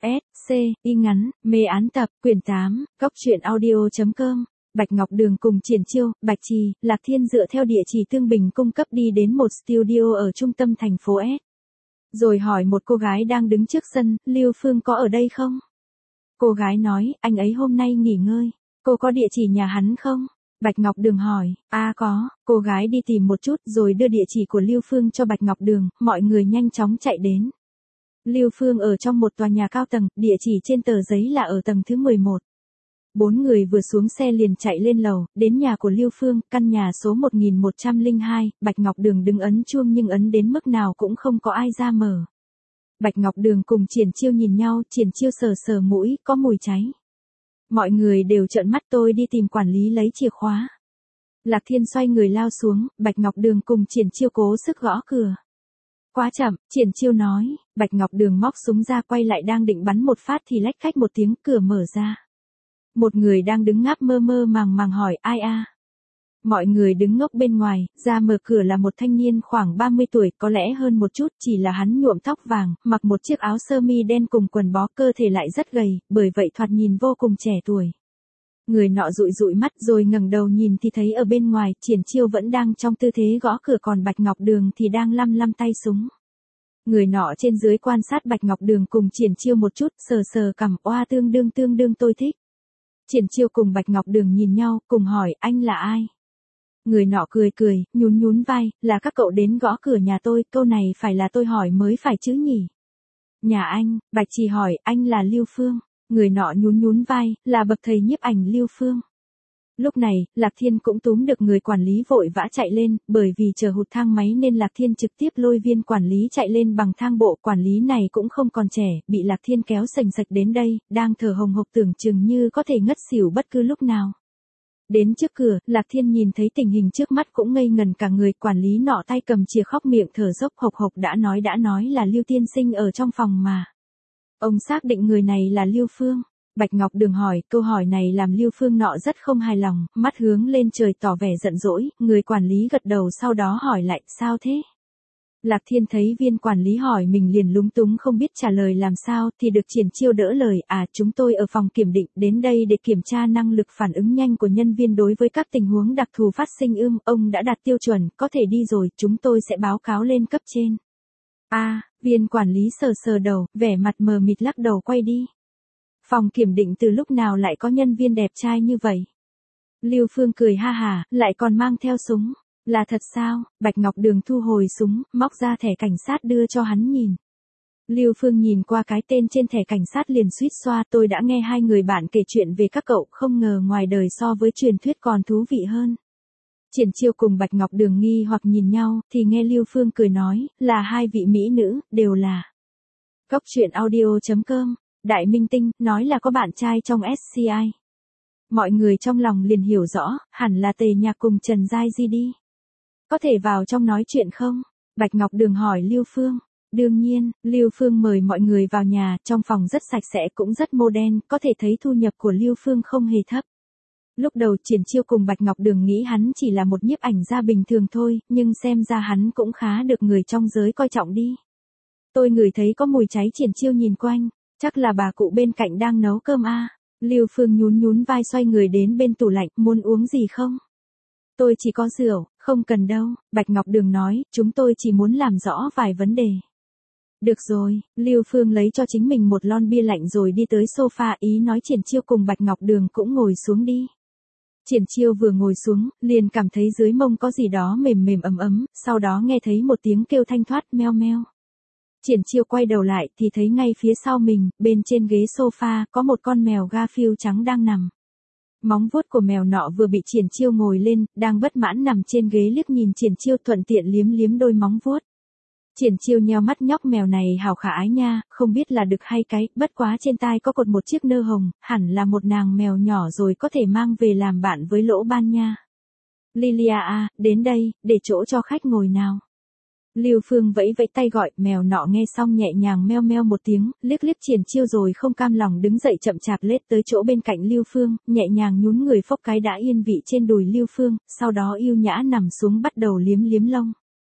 S, C, y ngắn, mê án tập, quyển 8, góc truyện audio.com. Bạch Ngọc Đường cùng Triển Chiêu, Bạch Trì, Lạc Thiên dựa theo địa chỉ Tương Bình cung cấp đi đến một studio ở trung tâm thành phố S. Rồi hỏi một cô gái đang đứng trước sân, Lưu Phương có ở đây không? Cô gái nói, anh ấy hôm nay nghỉ ngơi. Cô có địa chỉ nhà hắn không? Bạch Ngọc Đường hỏi, có, cô gái đi tìm một chút rồi đưa địa chỉ của Lưu Phương cho Bạch Ngọc Đường, mọi người nhanh chóng chạy đến. Lưu Phương ở trong một tòa nhà cao tầng, địa chỉ trên tờ giấy là ở tầng thứ 11. 4 người vừa xuống xe liền chạy lên lầu, đến nhà của Lưu Phương, căn nhà số 1102, Bạch Ngọc Đường đứng ấn chuông nhưng ấn đến mức nào cũng không có ai ra mở. Bạch Ngọc Đường cùng Triển Chiêu nhìn nhau, Triển Chiêu sờ sờ mũi, có mùi cháy. Mọi người đều trợn mắt, tôi đi tìm quản lý lấy chìa khóa. Lạc Thiên xoay người lao xuống, Bạch Ngọc Đường cùng Triển Chiêu cố sức gõ cửa. Quá chậm, Triển Chiêu nói, Bạch Ngọc Đường móc súng ra quay lại đang định bắn một phát thì lách cách một tiếng cửa mở ra. Một người đang đứng ngáp mơ mơ màng màng hỏi ai a? Mọi người đứng ngốc bên ngoài, ra mở cửa là một thanh niên khoảng 30 tuổi, có lẽ hơn một chút, chỉ là hắn nhuộm tóc vàng, mặc một chiếc áo sơ mi đen cùng quần bó, cơ thể lại rất gầy, bởi vậy thoạt nhìn vô cùng trẻ tuổi. Người nọ dụi dụi mắt rồi ngẩng đầu nhìn thì thấy ở bên ngoài, Triển Chiêu vẫn đang trong tư thế gõ cửa còn Bạch Ngọc Đường thì đang lăm lăm tay súng. Người nọ trên dưới quan sát Bạch Ngọc Đường cùng Triển Chiêu một chút, sờ sờ cằm, oa tương đương tôi thích. Triển Chiêu cùng Bạch Ngọc Đường nhìn nhau, cùng hỏi, anh là ai? Người nọ cười, nhún vai, là các cậu đến gõ cửa nhà tôi, câu này phải là tôi hỏi mới phải chứ nhỉ? Nhà anh, Bạch Trì hỏi, anh là Lưu Phương. Người nọ nhún vai, là bậc thầy nhiếp ảnh Lưu Phương. Lúc này, Lạc Thiên cũng túm được người quản lý vội vã chạy lên, bởi vì chờ hụt thang máy nên Lạc Thiên trực tiếp lôi viên quản lý chạy lên bằng thang bộ. Quản lý này cũng không còn trẻ, bị Lạc Thiên kéo sành sạch đến đây, đang thở hồng hộc tưởng chừng như có thể ngất xỉu bất cứ lúc nào. Đến trước cửa, Lạc Thiên nhìn thấy tình hình trước mắt cũng ngây ngần cả người, quản lý nọ tay cầm chìa khóc miệng thở dốc hộc đã nói là Lưu tiên sinh ở trong phòng mà. Ông xác định người này là Lưu Phương. Bạch Ngọc Đường hỏi, câu hỏi này làm Lưu Phương nọ rất không hài lòng, mắt hướng lên trời tỏ vẻ giận dỗi, người quản lý gật đầu sau đó hỏi lại, sao thế? Lạc Thiên thấy viên quản lý hỏi mình liền lúng túng không biết trả lời làm sao thì được Triển Chiêu đỡ lời, chúng tôi ở phòng kiểm định đến đây để kiểm tra năng lực phản ứng nhanh của nhân viên đối với các tình huống đặc thù phát sinh ông đã đạt tiêu chuẩn, có thể đi rồi, chúng tôi sẽ báo cáo lên cấp trên. Viên quản lý sờ đầu, vẻ mặt mờ mịt lắc đầu quay đi. Phòng kiểm định từ lúc nào lại có nhân viên đẹp trai như vậy? Lưu Phương cười ha hả, lại còn mang theo súng. Là thật sao? Bạch Ngọc Đường thu hồi súng, móc ra thẻ cảnh sát đưa cho hắn nhìn. Lưu Phương nhìn qua cái tên trên thẻ cảnh sát liền suýt xoa, tôi đã nghe hai người bạn kể chuyện về các cậu, không ngờ ngoài đời so với truyền thuyết còn thú vị hơn. Triển Chiêu cùng Bạch Ngọc Đường nghi hoặc nhìn nhau, thì nghe Lưu Phương cười nói, là hai vị mỹ nữ, đều là. Góc truyện audio.com, Đại Minh Tinh, nói là có bạn trai trong SCI. Mọi người trong lòng liền hiểu rõ, hẳn là Tề Nhạc cùng Trần Giai Di đi. Có thể vào trong nói chuyện không? Bạch Ngọc Đường hỏi Lưu Phương. Đương nhiên, Lưu Phương mời mọi người vào nhà, trong phòng rất sạch sẽ cũng rất modern, có thể thấy thu nhập của Lưu Phương không hề thấp. Lúc đầu Triển Chiêu cùng Bạch Ngọc Đường nghĩ hắn chỉ là một nhiếp ảnh gia bình thường thôi, nhưng xem ra hắn cũng khá được người trong giới coi trọng đi. Tôi ngửi thấy có mùi cháy. Triển Chiêu nhìn quanh, chắc là bà cụ bên cạnh đang nấu cơm Lưu Phương nhún vai xoay người đến bên tủ lạnh, muốn uống gì không? Tôi chỉ có rượu, không cần đâu, Bạch Ngọc Đường nói, chúng tôi chỉ muốn làm rõ vài vấn đề. Được rồi, Lưu Phương lấy cho chính mình một lon bia lạnh rồi đi tới sofa ý nói Triển Chiêu cùng Bạch Ngọc Đường cũng ngồi xuống đi. Triển Chiêu vừa ngồi xuống, liền cảm thấy dưới mông có gì đó mềm ấm, sau đó nghe thấy một tiếng kêu thanh thoát meo meo. Triển Chiêu quay đầu lại thì thấy ngay phía sau mình, bên trên ghế sofa, có một con mèo Garfield trắng đang nằm. Móng vuốt của mèo nọ vừa bị Triển Chiêu ngồi lên, đang bất mãn nằm trên ghế liếc nhìn Triển Chiêu thuận tiện liếm đôi móng vuốt. Triển Chiêu nheo mắt nhóc mèo này hào khả ái nha, không biết là đực hay cái, bất quá trên tai có cột một chiếc nơ hồng, hẳn là một nàng mèo nhỏ rồi có thể mang về làm bạn với Lỗ Ban nha. Lilia đến đây, để chỗ cho khách ngồi nào. Lưu Phương vẫy tay gọi, mèo nọ nghe xong nhẹ nhàng meo meo một tiếng, liếc Triển Chiêu rồi không cam lòng đứng dậy chậm chạp lết tới chỗ bên cạnh Lưu Phương, nhẹ nhàng nhún người phốc cái đã yên vị trên đùi Lưu Phương, sau đó yêu nhã nằm xuống bắt đầu liếm lông.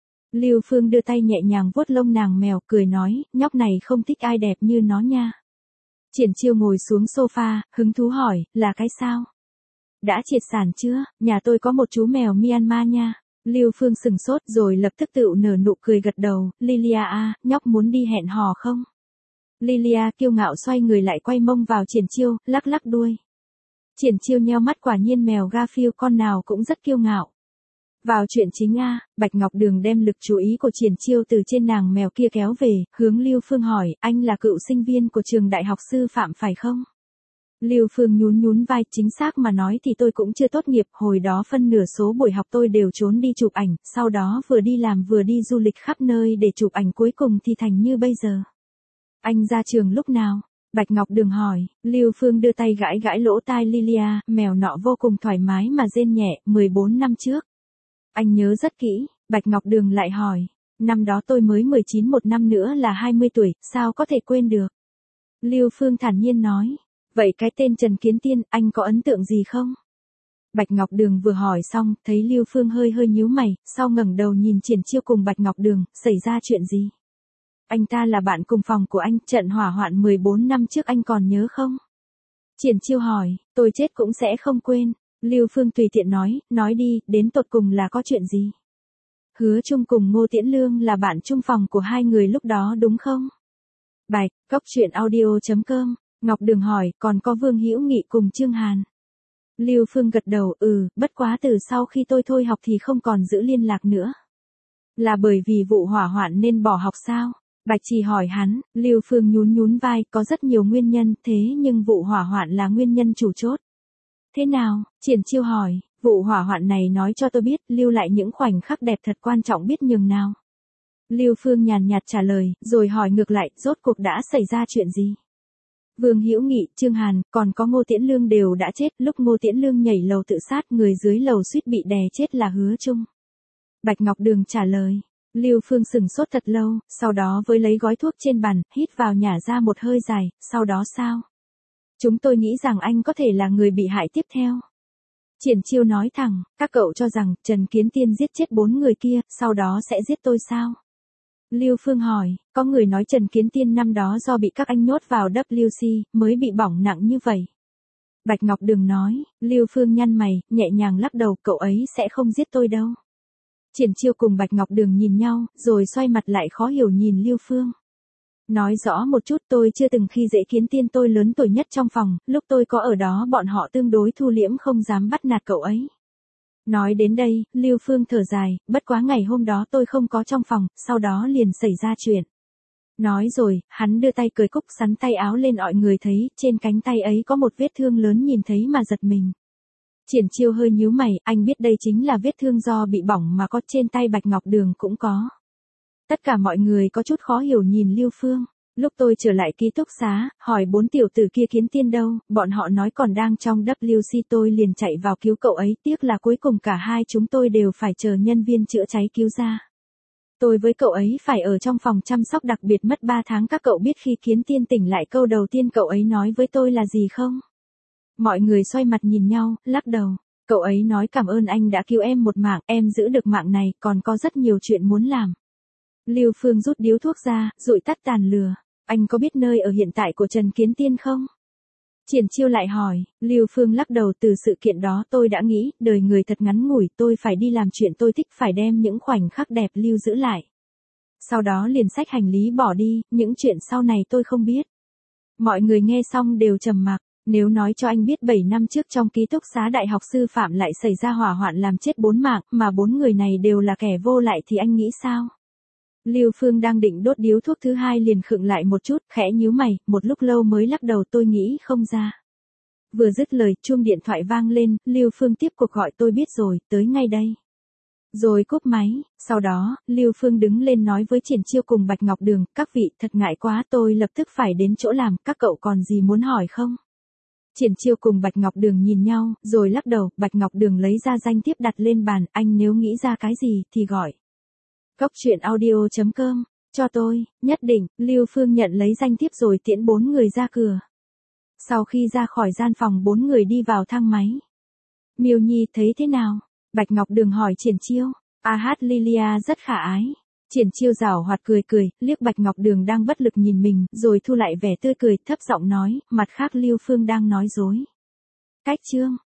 Lưu Phương đưa tay nhẹ nhàng vuốt lông nàng mèo, cười nói, nhóc này không thích ai đẹp như nó nha. Triển Chiêu ngồi xuống sofa, hứng thú hỏi, là cái sao? Đã triệt sản chưa? Nhà tôi có một chú mèo Myanmar nha. Lưu Phương sừng sốt rồi lập tức tự nở nụ cười gật đầu, Lilia à, nhóc muốn đi hẹn hò không? Lilia kiêu ngạo xoay người lại quay mông vào Triển Chiêu, lắc lắc đuôi. Triển Chiêu nheo mắt, quả nhiên mèo Garfield con nào cũng rất kiêu ngạo. Vào chuyện chính a, Bạch Ngọc Đường đem lực chú ý của Triển Chiêu từ trên nàng mèo kia kéo về, hướng Lưu Phương hỏi, anh là cựu sinh viên của trường đại học sư phạm phải không? Lưu Phương nhún nhún vai, chính xác mà nói thì tôi cũng chưa tốt nghiệp, hồi đó phân nửa số buổi học tôi đều trốn đi chụp ảnh, sau đó vừa đi làm vừa đi du lịch khắp nơi để chụp ảnh, cuối cùng thì thành như bây giờ. Anh ra trường lúc nào? Bạch Ngọc Đường hỏi. Lưu Phương đưa tay gãi gãi lỗ tai Lilia, mèo nọ vô cùng thoải mái mà rên nhẹ, 14 năm trước. Anh nhớ rất kỹ. Bạch Ngọc Đường lại hỏi. Năm đó tôi mới 19, một năm nữa là 20 tuổi, sao có thể quên được? Lưu Phương thản nhiên nói. Vậy cái tên Trần Kiến Tiên, anh có ấn tượng gì không? Bạch Ngọc Đường vừa hỏi xong, thấy Lưu Phương hơi nhíu mày, sau ngẩng đầu nhìn Triển Chiêu cùng Bạch Ngọc Đường, xảy ra chuyện gì? Anh ta là bạn cùng phòng của anh, trận hỏa hoạn 14 năm trước anh còn nhớ không? Triển Chiêu hỏi, tôi chết cũng sẽ không quên. Lưu Phương tùy tiện nói đi, đến tột cùng là có chuyện gì? Hứa Trung cùng Ngô Tiễn Lương là bạn chung phòng của hai người lúc đó đúng không? Bạch, goctruyện.audio.com, Ngọc Đường hỏi, còn có Vương Hữu Nghị cùng Trương Hàn. Lưu Phương gật đầu, bất quá từ sau khi tôi thôi học thì không còn giữ liên lạc nữa. Là bởi vì vụ hỏa hoạn nên bỏ học sao? Bạch Trì hỏi hắn. Lưu Phương nhún vai, có rất nhiều nguyên nhân, thế nhưng vụ hỏa hoạn là nguyên nhân chủ chốt. Thế nào? Triển Chiêu hỏi. Vụ hỏa hoạn này nói cho tôi biết, lưu lại những khoảnh khắc đẹp thật quan trọng biết nhường nào. Lưu Phương nhàn nhạt trả lời, rồi hỏi ngược lại, rốt cuộc đã xảy ra chuyện gì? Vương Hữu Nghị, Trương Hàn, còn có Ngô Tiễn Lương đều đã chết, lúc Ngô Tiễn Lương nhảy lầu tự sát, người dưới lầu suýt bị đè chết là Hứa Trung. Bạch Ngọc Đường trả lời. Lưu Phương sừng sốt thật lâu, sau đó với lấy gói thuốc trên bàn, hít vào nhả ra một hơi dài, sau đó sao? Chúng tôi nghĩ rằng anh có thể là người bị hại tiếp theo. Triển Chiêu nói thẳng, các cậu cho rằng Trần Kiến Tiên giết chết 4 người kia, sau đó sẽ giết tôi sao? Lưu Phương hỏi, có người nói Trần Kiến Tiên năm đó do bị các anh nhốt vào WC, mới bị bỏng nặng như vậy. Bạch Ngọc Đường nói. Lưu Phương nhăn mày, nhẹ nhàng lắc đầu, cậu ấy sẽ không giết tôi đâu. Triển Chiêu cùng Bạch Ngọc Đường nhìn nhau, rồi xoay mặt lại khó hiểu nhìn Lưu Phương. Nói rõ một chút, tôi chưa từng khi dễ Kiến Tiên, tôi lớn tuổi nhất trong phòng, lúc tôi có ở đó bọn họ tương đối thu liễm không dám bắt nạt cậu ấy. Nói đến đây, Lưu Phương thở dài, bất quá ngày hôm đó tôi không có trong phòng, sau đó liền xảy ra chuyện. Nói rồi, hắn đưa tay cởi cúc sắn tay áo lên, mọi người thấy, trên cánh tay ấy có một vết thương lớn, nhìn thấy mà giật mình. Triển Chiêu hơi nhíu mày, anh biết đây chính là vết thương do bị bỏng mà có, trên tay Bạch Ngọc Đường cũng có. Tất cả mọi người có chút khó hiểu nhìn Lưu Phương. Lúc tôi trở lại ký túc xá, hỏi 4 tiểu tử kia Kiến Tiên đâu, bọn họ nói còn đang trong WC, tôi liền chạy vào cứu cậu ấy, tiếc là cuối cùng cả hai chúng tôi đều phải chờ nhân viên chữa cháy cứu ra. Tôi với cậu ấy phải ở trong phòng chăm sóc đặc biệt mất 3 tháng, các cậu biết khi Kiến Tiên tỉnh lại câu đầu tiên cậu ấy nói với tôi là gì không? Mọi người xoay mặt nhìn nhau, lắc đầu. Cậu ấy nói cảm ơn anh đã cứu em một mạng, em giữ được mạng này, còn có rất nhiều chuyện muốn làm. Lưu Phương rút điếu thuốc ra, dụi tắt tàn lửa. Anh có biết nơi ở hiện tại của Trần Kiến Tiên không? Triển Chiêu lại hỏi. Lưu Phương lắc đầu, từ sự kiện đó tôi đã nghĩ, đời người thật ngắn ngủi, tôi phải đi làm chuyện tôi thích, phải đem những khoảnh khắc đẹp lưu giữ lại. Sau đó liền xách hành lý bỏ đi, những chuyện sau này tôi không biết. Mọi người nghe xong đều trầm mặc. Nếu nói cho anh biết 7 năm trước trong ký túc xá đại học sư phạm lại xảy ra hỏa hoạn làm chết 4 mạng, mà 4 người này đều là kẻ vô lại thì anh nghĩ sao? Lưu Phương đang định đốt điếu thuốc thứ hai liền khựng lại một chút, khẽ nhíu mày, một lúc lâu mới lắc đầu, tôi nghĩ không ra. Vừa dứt lời, chuông điện thoại vang lên, Lưu Phương tiếp cuộc gọi, tôi biết rồi, tới ngay đây. Rồi cúp máy, sau đó, Lưu Phương đứng lên nói với Triển Chiêu cùng Bạch Ngọc Đường, các vị, thật ngại quá, tôi lập tức phải đến chỗ làm, các cậu còn gì muốn hỏi không? Triển Chiêu cùng Bạch Ngọc Đường nhìn nhau, rồi lắc đầu, Bạch Ngọc Đường lấy ra danh thiếp đặt lên bàn, anh nếu nghĩ ra cái gì thì gọi. Goctruyện.audio.com, cho tôi, nhất định. Lưu Phương nhận lấy danh thiếp rồi tiễn 4 người ra cửa. Sau khi ra khỏi gian phòng, 4 người đi vào thang máy. Miêu Nhi thấy thế nào? Bạch Ngọc Đường hỏi Triển Chiêu. Lilia rất khả ái. Triển Chiêu giảo hoạt cười cười, liếc Bạch Ngọc Đường đang bất lực nhìn mình, rồi thu lại vẻ tươi cười, thấp giọng nói, mặt khác Lưu Phương đang nói dối. Cách chương.